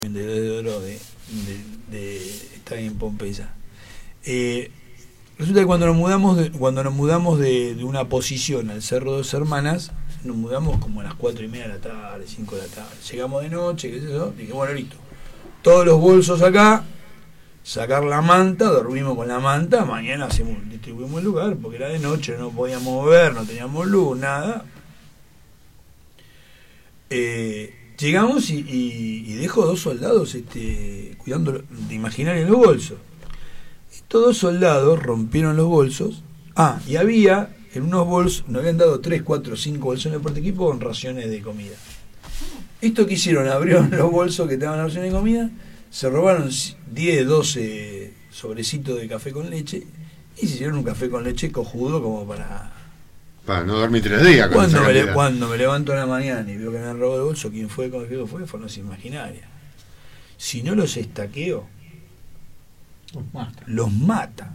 está en Pompeya. Resulta que cuando nos mudamos de una posición al Cerro Dos Hermanas, nos mudamos como a las 4:30 de la tarde, 5 de la tarde. Llegamos de noche, qué sé yo, dije, bueno, listo. Todos los bolsos acá, sacar la manta, dormimos con la manta, mañana distribuimos el lugar, porque era de noche, no podíamos mover, no teníamos luz, nada. Llegamos y dejo 2 soldados cuidando de imaginario en los bolsos. Estos 2 soldados rompieron los bolsos. Y había en unos bolsos, nos habían dado 3, 4, 5 bolsones por equipo con raciones de comida. Esto que hicieron, abrieron los bolsos que tenían raciones de comida, se robaron 10, 12 sobrecitos de café con leche y se hicieron un café con leche cojudo como para no dormir 3 días. Cuando me levanto en la mañana y veo que me han robado el bolso, ¿quién fue? ¿Cómo fue? Fueron los imaginarios. Si no los estaqueo, los matan.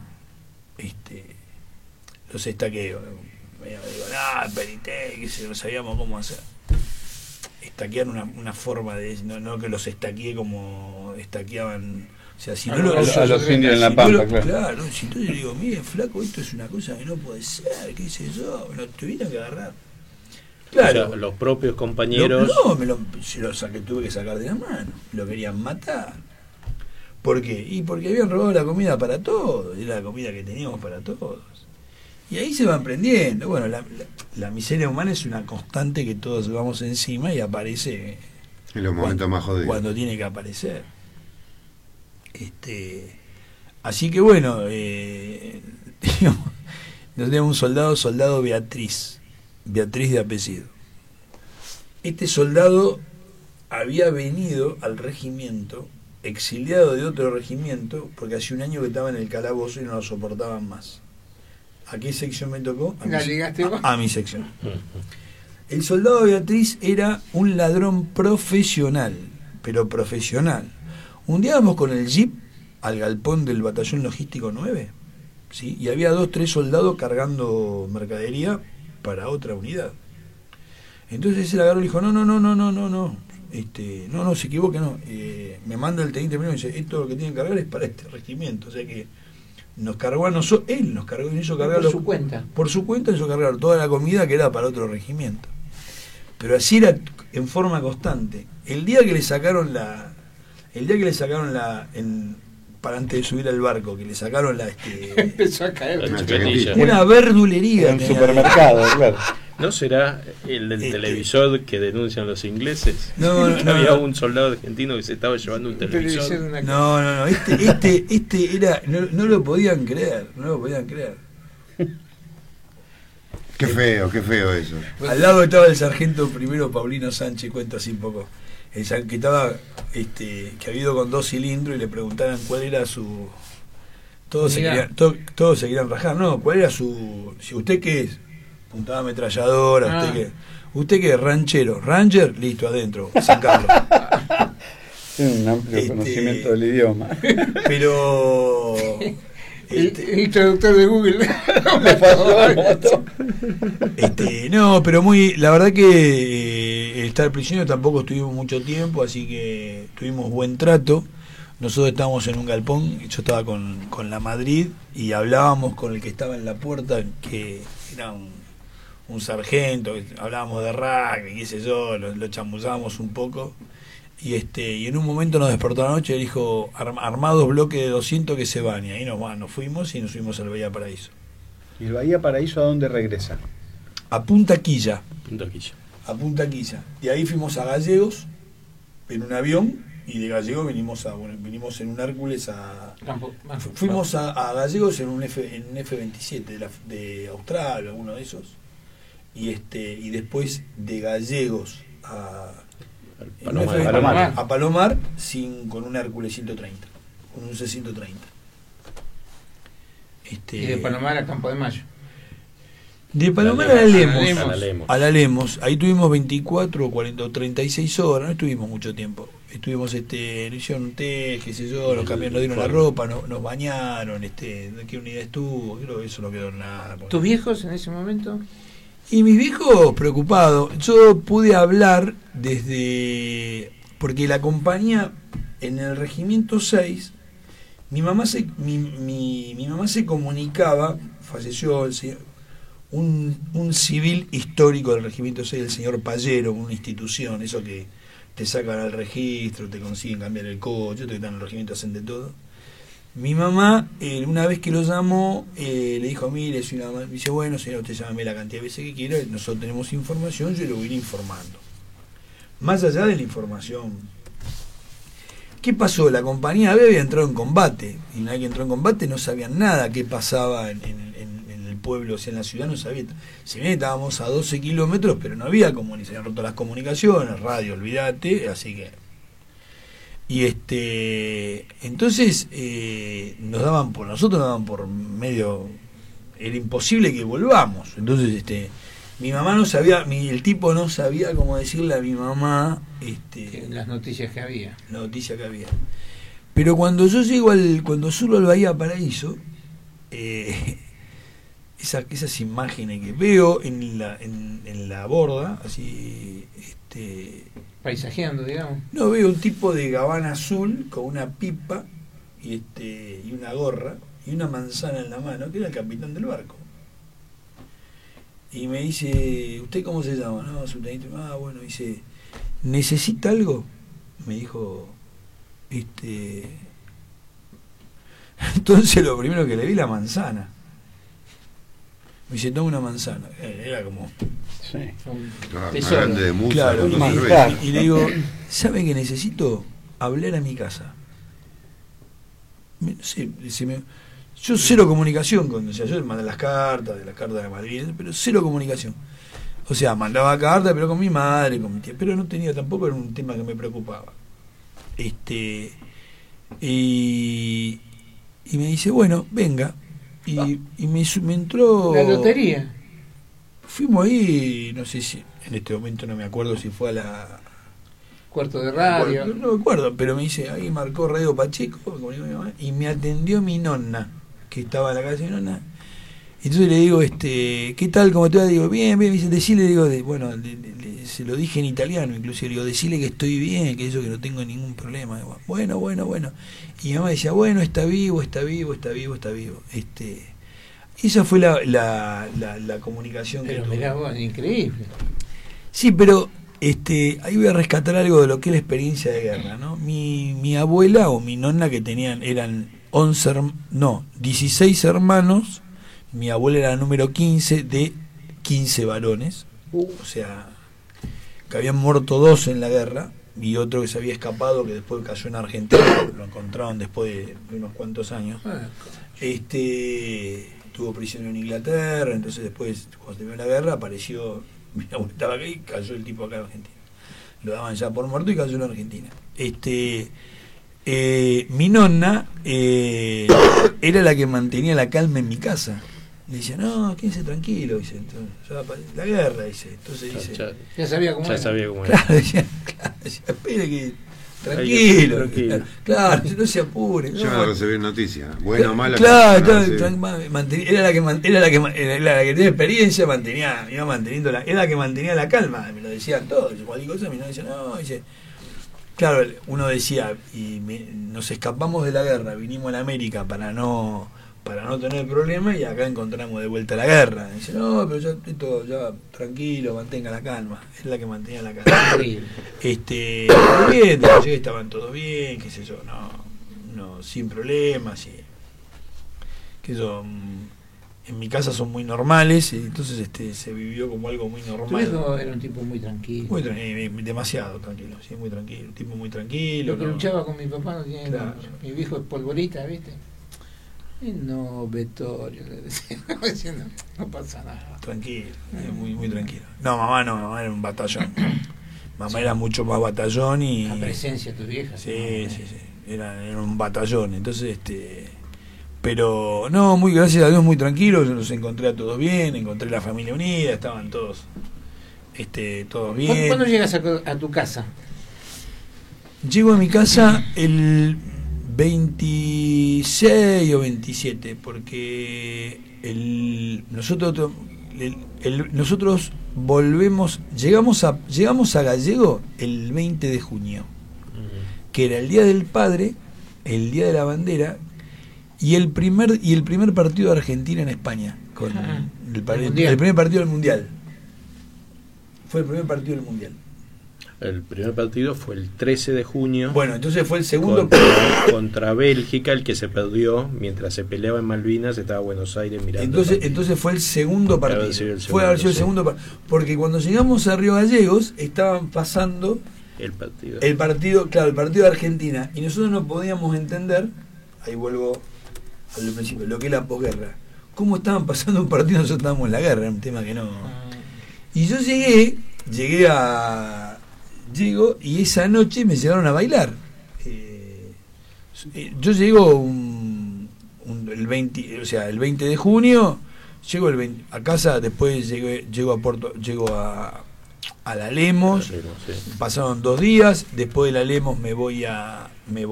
Los estaqueo. Digo, perité, que no sabíamos cómo hacer. Estaquear una forma de... No que los estaqueé como estaqueaban... O sea, si no a los indios en la Pampa, claro. Si yo digo, mire, flaco, esto es una cosa que no puede ser, qué sé yo, me lo tuvieron que agarrar. Claro. O sea, los propios compañeros... Tuve que sacar de la mano, lo querían matar. ¿Por qué? Y porque habían robado la comida para todos, era la comida que teníamos para todos. Y ahí se van prendiendo. Bueno, la miseria humana es una constante que todos vamos encima y aparece en los momentos más jodidos, cuando tiene que aparecer. Así que bueno, nos tenemos un soldado Beatriz de apellido. Este soldado había venido al regimiento, exiliado de otro regimiento, porque hace un año que estaba en el calabozo y no lo soportaban más. ¿A qué sección me tocó? A mi sección. El soldado Beatriz era un ladrón profesional, pero profesional. Un día vamos con el jeep al galpón del batallón logístico 9, ¿sí? Y había 2, 3 soldados cargando mercadería para otra unidad. Entonces él agarró y dijo, no, se equivoque, no. Me manda el teniente primero y dice, esto lo que tienen que cargar es para este regimiento. O sea que nos cargó a nosotros, él nos cargó y hizo cargar por su cuenta hizo cargar toda la comida que era para otro regimiento. Pero así era en forma constante. El día que le sacaron para antes de subir al barco, que le sacaron empezó a caer una verdulería en un supermercado, claro. ¿No será el del televisor que denuncian los ingleses? No, había un soldado argentino que se estaba llevando un televisor. No, este era, no lo podían creer. Qué feo eso. Al lado estaba el sargento primero Paulino Sánchez, cuenta así un poco. Que estaba, que había ido con 2 cilindros y le preguntaban cuál era su... Todos se querían rajar, ¿no? ¿Cuál era su... Si usted qué es? Puntada ametralladora, ¿usted qué es? Ranchero. Ranger, listo, adentro, San Carlos. Tiene un amplio conocimiento del idioma. Pero... el traductor de Google le pasó no, pero la verdad que estar prisionero tampoco estuvimos mucho tiempo, así que tuvimos buen trato. Nosotros estábamos en un galpón, yo estaba con la Madrid y hablábamos con el que estaba en la puerta, que era un sargento, hablábamos de rugby, qué sé yo, lo chamuzábamos un poco. Y en un momento nos despertó la noche y dijo, armados bloques de 200 que se van. Y ahí nos fuimos y nos fuimos al Bahía Paraíso. ¿Y el Bahía Paraíso a dónde regresa? A Punta Quilla. A Punta Quilla. Y ahí fuimos a Gallegos en un avión y de Gallegos vinimos en un Hércules fuimos a Gallegos en un F-27 de Australia, uno de esos. Y después de Gallegos a Palomar con un Hércules 130, con un C-130. Y de Palomar a Campo de Mayo. De Palomar a la Lemos. Ahí tuvimos 24 o 40 o 36 horas, no estuvimos mucho tiempo. Estuvimos, nos hicieron un té, qué sé yo, nos dieron la ropa, nos bañaron, ¿de qué unidad estuvo? Creo que eso no quedó nada. ¿Tus viejos en ese momento? Y mis viejos preocupados. Yo pude hablar desde porque la compañía en el regimiento 6, mi mamá se comunicaba, falleció un civil histórico del regimiento 6, el señor Pallero, una institución, eso que te sacan al registro, te consiguen cambiar el coche, otros que están en el regimiento hacen de todo. Mi mamá, una vez que lo llamó, le dijo, mire, dice, bueno, señor, usted llámame la cantidad de veces que quiera, nosotros tenemos información, yo lo voy a ir informando. Más allá de la información, ¿qué pasó? La compañía B había entrado en combate, y una vez que entró en combate no sabían nada qué pasaba en el pueblo, o sea, en la ciudad no sabía. Si bien estábamos a 12 kilómetros, pero no había comunicación, se habían roto las comunicaciones, radio, olvídate, así que... Y entonces nosotros nos daban por medio, era imposible que volvamos. Entonces mi mamá no sabía, el tipo no sabía cómo decirle a mi mamá las noticias que había. La noticia que había. Pero cuando yo llego cuando subo al Bahía Paraíso, esas imágenes que veo en la borda, así paisajeando, digamos. No, veo un tipo de gabana azul con una pipa y una gorra y una manzana en la mano, que era el capitán del barco. Y me dice, ¿usted cómo se llama? No, subteniente. Bueno, dice, ¿necesita algo? Me dijo, entonces lo primero que le vi, la manzana. Me dice, toma una manzana. Era como... Sí. Grande de musa, claro, claro. y le digo, ¿sabe que necesito hablar a mi casa? Yo cero comunicación con, o sea, yo mandé las cartas de Madrid, pero cero comunicación. O sea, mandaba cartas, pero con mi madre, con mi tía, pero no tenía, tampoco era un tema que me preocupaba. Y me dice, bueno, venga. Y me entró... La lotería. Fuimos ahí, no sé si, en este momento no me acuerdo si fue a la... Cuarto de radio. No me acuerdo, pero me dice, ahí marcó Radio Pacheco, como digo mi mamá, y me atendió mi nonna, que estaba en la calle de mi nonna. Entonces le digo, ¿qué tal? ¿Cómo te va? Digo, bien, bien. Me dice, decile, digo, se lo dije en italiano, inclusive, digo, decile que estoy bien, que eso, que no tengo ningún problema. Digo, bueno. Y mi mamá decía, bueno, está vivo. Esa fue la comunicación pero que tuve. Mirá vos, increíble. Sí, pero ahí voy a rescatar algo de lo que es la experiencia de guerra, ¿no? Mi abuela o mi nonna, que eran 16 hermanos. Mi abuela era la número 15 de 15 varones. O sea, que habían muerto 2 en la guerra y otro que se había escapado, que después cayó en Argentina, lo encontraron después de unos cuantos años. Tuvo prisionero en Inglaterra, entonces después, cuando terminó la guerra, apareció, mi abuela estaba acá y cayó el tipo acá en Argentina. Lo daban ya por muerto y cayó en Argentina. Mi nonna era la que mantenía la calma en mi casa. Le decía, no, quédense tranquilo, dice, la guerra, dice. Entonces dice, ya sabía cómo era. Claro, decía, espere que tranquilo. Claro, no se apure. Yo no recibí noticias, buena o mala. Claro, era la que tenía experiencia, iba manteniendo era la que mantenía la calma, me lo decían todos, cualquier cosa, mi novia decía, no, dice. Claro, uno decía, nos escapamos de la guerra, vinimos a la América para no tener problemas y acá encontramos de vuelta la guerra. Dice, no, pero ya tranquilo, mantenga la calma. Es la que mantenía la calma. Bien, estaban todos bien, qué sé yo, no, sin problemas, que eso, en mi casa son muy normales, y entonces se vivió como algo muy normal. Tu hijo era un tipo muy tranquilo. Demasiado tranquilo, sí, muy tranquilo, un tipo muy tranquilo. Lo que luchaba con mi papá no tiene, claro. Mi viejo es polvorita, ¿viste? Y no, Vettorio, le decía, no pasa nada. Tranquilo, muy, muy tranquilo. No, mamá era un batallón. Mamá era mucho más batallón y... La presencia de tu vieja. Sí. Era un batallón, entonces pero no, muy gracias a Dios, muy tranquilo. Yo los encontré a todos bien, encontré la familia unida, estaban todos todos bien. ¿Cuándo llegas a tu casa? Llego a mi casa el 26 o 27, porque nosotros llegamos a Gallego el 20 de junio. que era el Día del Padre, el Día de la Bandera y el primer partido de Argentina en España, con el primer partido del Mundial. Fue el primer partido del Mundial. El primer partido fue el 13 de junio. Bueno, entonces fue el segundo contra Bélgica, el que se perdió mientras se peleaba en Malvinas, estaba en Buenos Aires mirando. Entonces fue el segundo partido. Fue haber sido el segundo partido. Porque cuando llegamos a Río Gallegos estaban pasando el partido de Argentina, y nosotros no podíamos entender, ahí vuelvo al principio, lo que es la posguerra. ¿Cómo estaban pasando un partido? Nosotros estábamos en la guerra, era un tema que no. Y yo llego y esa noche me llevaron a bailar. Yo llego el 20 de junio, llego a casa, después llego a la Lemos, pasaron 2 días, después de la Lemos me voy al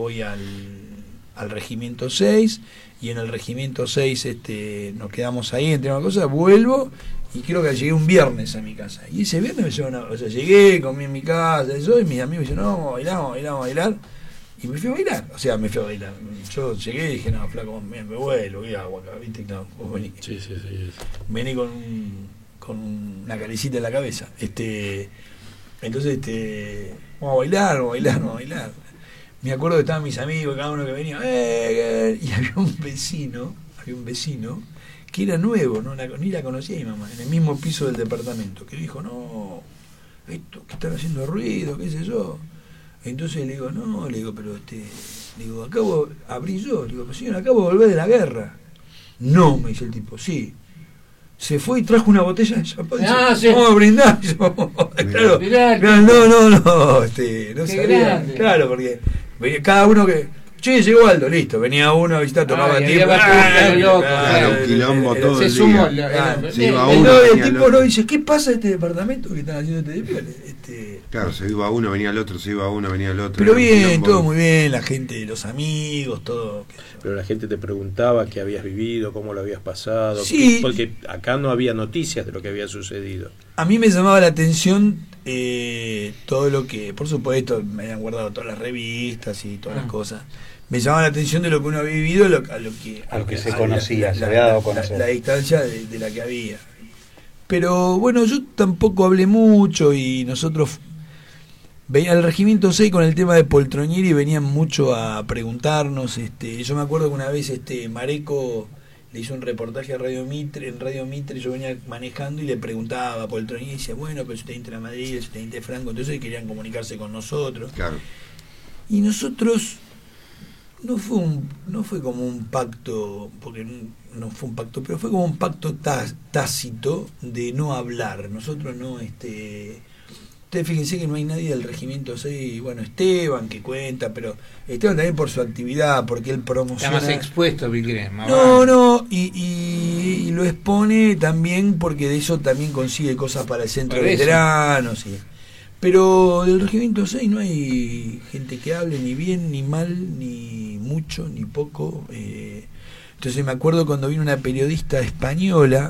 Regimiento 6, y en el Regimiento 6 nos quedamos ahí entre una cosa, vuelvo y creo que llegué un viernes a mi casa, y ese viernes me llevaron llegué, comí en mi casa, y mis amigos me dijeron, no, vamos a bailar, y me fui a bailar, yo llegué y dije, no, flaco, me vuelvo, voy a agua acá, viste, no, vos vení. Sí. Vení con una caricita en la cabeza. Entonces, vamos a bailar. Me acuerdo que estaban mis amigos, cada uno que venía, y había un vecino que era nuevo, ni la conocía mi mamá, en el mismo piso del departamento, que dijo, no, esto que están haciendo ruido, qué sé yo. Entonces le digo, pero abrí yo, digo, pero señor, acabo de volver de la guerra. No, me dice el tipo, sí. Se fue y trajo una botella de champán. Sí. Vamos a brindar. Claro. No sabía. Claro, porque cada uno que... Che, llegó Aldo, listo. Venía uno a visitar, tomaba tiempo. Un quilombo todo el día. El tipo no dice, ¿qué pasa en este departamento que están haciendo este despliegue? Claro, se iba uno, venía el otro, venía el otro. Pero bien, todo muy bien, la gente, los amigos, todo. Pero la gente te preguntaba qué habías vivido, cómo lo habías pasado, sí, porque acá no había noticias de lo que había sucedido. A mí me llamaba la atención todo lo que, por supuesto, me habían guardado todas las revistas y todas las cosas. Me llamaba la atención de lo que uno había vivido, a lo que se conocía, se había dado a conocer. La distancia de la que había. Pero bueno, yo tampoco hablé mucho, y nosotros veía al Regimiento 6 con el tema de Poltronieri, venían mucho a preguntarnos. Yo me acuerdo que una vez Mareco le hizo un reportaje a Radio Mitre, yo venía manejando y le preguntaba a Poltronieri, y decía, bueno, pero si usted entra a Madrid, si usted entra a Franco, entonces querían comunicarse con nosotros. Claro. Y nosotros no fue como un pacto, porque no fue un pacto, pero fue como un pacto tácito de no hablar. Nosotros no, ustedes fíjense que no hay nadie del Regimiento 6, bueno, Esteban que cuenta, pero Esteban también por su actividad, porque él promociona. Está más expuesto, Vilgrés. Y lo expone también porque de eso también consigue cosas para el centro de veteranos. Pero del Regimiento 6 no hay gente que hable ni bien, ni mal, ni mucho, ni poco. Entonces me acuerdo cuando vino una periodista española,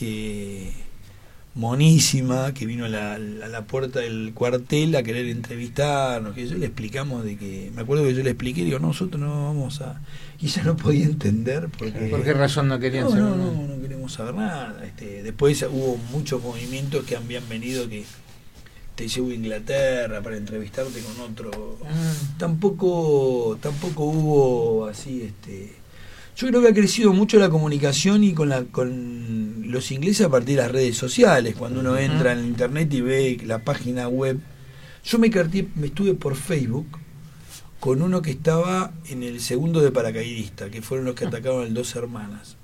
monísima, que vino a la puerta del cuartel a querer entrevistarnos, que yo le explicamos me acuerdo que yo le expliqué, digo, nosotros no vamos a... Y ella no podía entender porque... ¿Por qué razón no querían saber nada? No queremos saber nada. Después hubo muchos movimientos que habían venido, que te llevo a Inglaterra para entrevistarte con otro. Tampoco hubo así. Yo creo que ha crecido mucho la comunicación y con los ingleses a partir de las redes sociales. Cuando uno entra en internet y ve la página web. Yo me estuve por Facebook con uno que estaba en el segundo de paracaidista, que fueron los que atacaron al 2 Hermanas.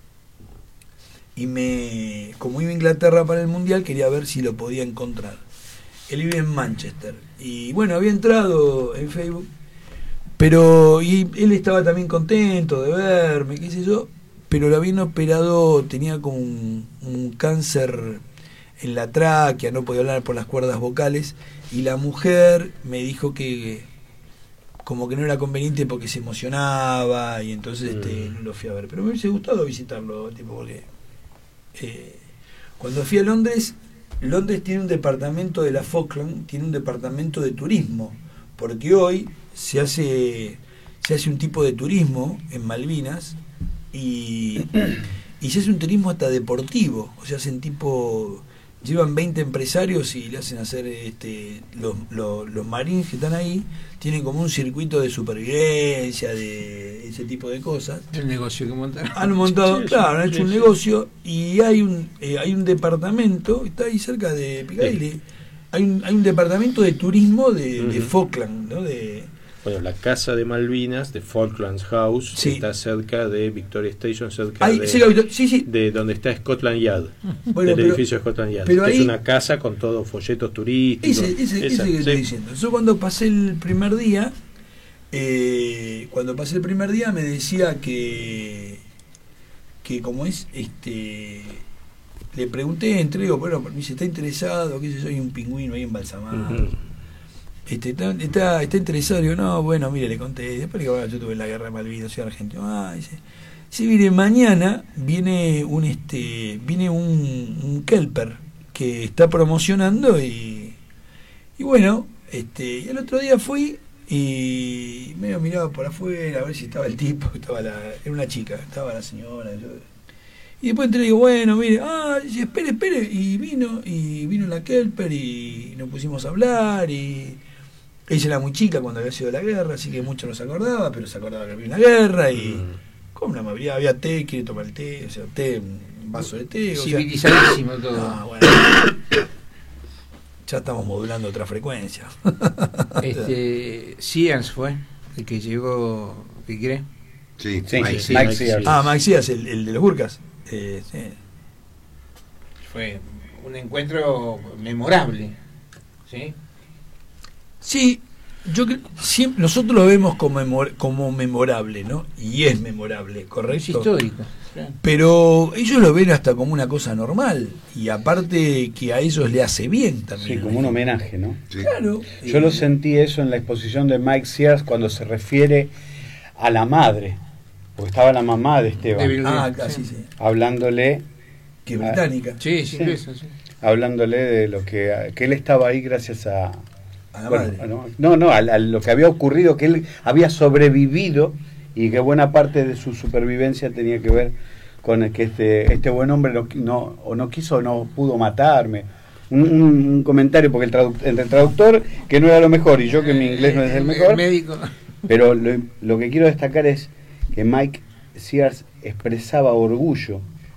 Y como iba a Inglaterra para el Mundial, quería ver si lo podía encontrar. Él vive en Manchester. Y bueno, había entrado en Facebook, y él estaba también contento de verme, qué sé yo, pero lo habían operado, tenía como un cáncer en la tráquea, no podía hablar por las cuerdas vocales, y la mujer me dijo que como que no era conveniente porque se emocionaba, y entonces no lo fui a ver. Pero me hubiese gustado visitarlo, porque cuando fui a Londres tiene un departamento de la Falkland, tiene un departamento de turismo, porque hoy se hace un tipo de turismo en Malvinas y se hace un turismo hasta deportivo, o sea, llevan 20 empresarios y le hacen hacer los marines que están ahí, tienen como un circuito de supervivencia, de ese tipo de cosas. El negocio que montaron. Han montado, claro, han hecho un negocio y hay un departamento, está ahí cerca de Piccadilly, hay un departamento de turismo de Falkland, ¿no? Bueno, la casa de Malvinas, de Falklands House, sí, está cerca de Victoria Station, cerca de donde está Scotland Yard, del edificio de Scotland Yard, que es una casa con todos folletos turísticos. Ese que estoy diciendo. Yo cuando pasé el primer día, me decía que como es, le pregunté, bueno, me dice, ¿está interesado? ¿Qué sé yo? Hay un pingüino ahí embalsamado. Está interesado. Digo, no, bueno, mire, le conté. Después yo tuve la guerra de Malvinas, soy argentino. Dice, sí, mire, mañana viene un kelper que está promocionando y bueno, y el otro día fui y medio miraba por afuera a ver si estaba el tipo, era una chica, estaba la señora. Y después entré y digo, bueno, mire, dice, espere, y vino la kelper y nos pusimos a hablar y ella era muy chica cuando había sido la guerra, así que mucho no se acordaba, pero se acordaba que había una guerra y como una mayoría había té, quiere tomar el té, o sea, un vaso de té. Civilizadísimo todo. Bueno, ya estamos modulando otra frecuencia. Sears fue el que llegó, ¿qué cree? Sí, Mike Sears. Mike Sears, el de los burkas. Sí. Fue un encuentro memorable, ¿sí? Sí, siempre nosotros lo vemos como memorable, ¿no? Y es memorable, ¿correcto? Es histórico, claro. Pero ellos lo ven hasta como una cosa normal y aparte que a ellos le hace bien también. Sí, como un homenaje, ¿no? Sí. Claro. Yo lo sentí eso en la exposición de Mike Sears cuando se refiere a la madre, porque estaba la mamá de Esteban. Casi sí. Hablándole. Que británica. Sí. Hablándole de lo que él estaba ahí gracias a la madre. A lo que había ocurrido, que él había sobrevivido y que buena parte de su supervivencia tenía que ver con el que este buen hombre no quiso o no pudo matarme. Un comentario, porque entre el traductor, que no era lo mejor, y yo, que mi inglés no es el mejor, médico. Pero lo que quiero destacar es que Mike Sears expresaba orgullo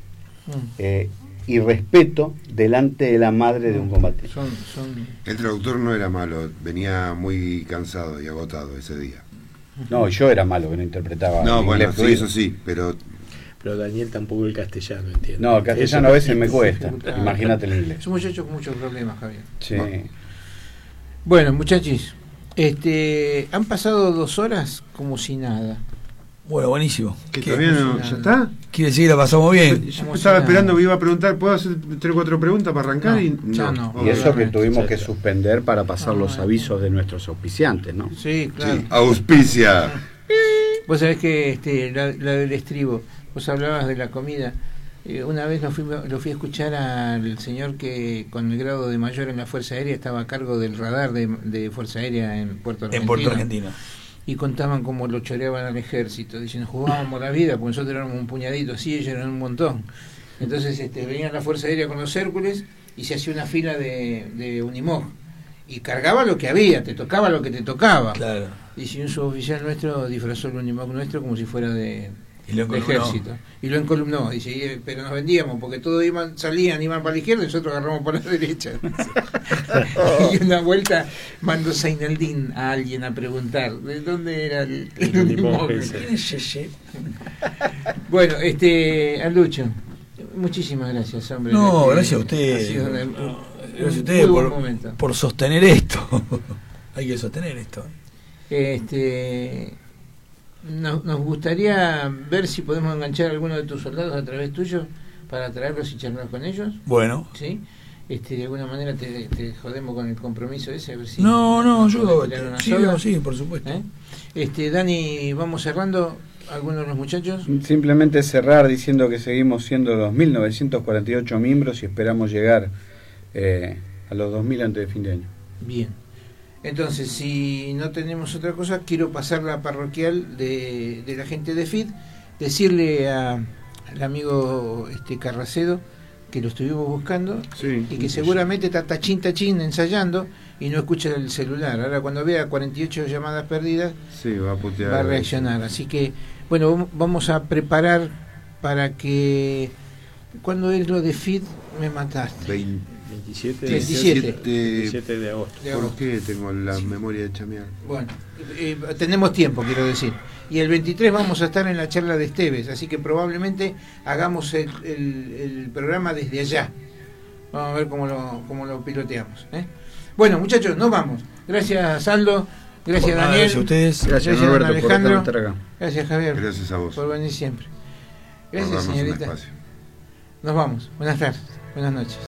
y respeto delante de la madre de un combatiente. El traductor no era malo, venía muy cansado y agotado ese día. No, yo era malo que no interpretaba. No, bueno, sí, eso sí, pero Daniel tampoco el castellano, entiende. No, el castellano a veces me cuesta. Imagínate el inglés. Son muchachos con muchos problemas, Javier. Sí. Bueno, muchachos, han pasado 2 horas como si nada. Bueno, buenísimo. ¿Que todavía no? ¿Ya está? Quiere decir que la pasamos bien. Yo estaba esperando que iba a preguntar, ¿puedo hacer 3 o 4 preguntas para arrancar? No. Y eso que tuvimos que suspender para pasar los avisos de nuestros auspiciantes, ¿no? Sí, claro. Sí, auspicia. Vos sabés que la del estribo, vos hablabas de la comida. Una vez lo fui a escuchar al señor que con el grado de mayor en la Fuerza Aérea estaba a cargo del radar de Fuerza Aérea en Puerto Argentino. Y contaban cómo lo choreaban al ejército, diciendo, jugábamos la vida, porque nosotros éramos un puñadito así, ellos eran un montón. Entonces venían la Fuerza Aérea con los Hércules y se hacía una fila de Unimog. Y cargaba lo que había, te tocaba lo que te tocaba. Claro. Y si un suboficial nuestro disfrazó el Unimog nuestro como si fuera de ejército. Y lo encolumnó. Dice, pero nos vendíamos, porque todos iban para la izquierda y nosotros agarramos para la derecha. Y una vuelta mandó Zaineldin a alguien a preguntar ¿de dónde era el Unimog? Bueno, a Lucho, muchísimas gracias, hombre. No, gracias a ustedes. Gracias a ustedes por sostener esto. Hay que sostener esto. Nos gustaría ver si podemos enganchar a alguno de tus soldados a través tuyo para traerlos y charlar con ellos. Bueno. ¿Sí? De alguna manera te jodemos con el compromiso ese, a ver si... No, yo... Sí, por supuesto. Dani, vamos cerrando. ¿Alguno de los muchachos? Simplemente cerrar diciendo que seguimos siendo los 1948 miembros y esperamos llegar a los 2000 antes de fin de año. Bien. Entonces, si no tenemos otra cosa, quiero pasar la parroquial de la gente de FID, decirle al amigo Carracedo que lo estuvimos buscando, sí, y que seguramente está tachín ensayando y no escucha el celular. Ahora cuando vea 48 llamadas perdidas, sí, va a putear, va a reaccionar. Así que, bueno, vamos a preparar para que... ¿Cuándo es lo de FID? Me mataste. 27 de agosto. ¿Por qué tengo la memoria de chamear? Bueno, tenemos tiempo, quiero decir. Y el 23 vamos a estar en la charla de Esteves, así que probablemente hagamos el programa desde allá. Vamos a ver cómo lo piloteamos. Bueno, muchachos, nos vamos. Gracias, Aldo. Gracias, Daniel. Gracias a ustedes. Gracias, Alberto, Alejandro. Por estar acá. Gracias, Javier. Gracias a vos. Por venir siempre. Gracias, señorita. Nos vamos. Buenas tardes. Buenas noches.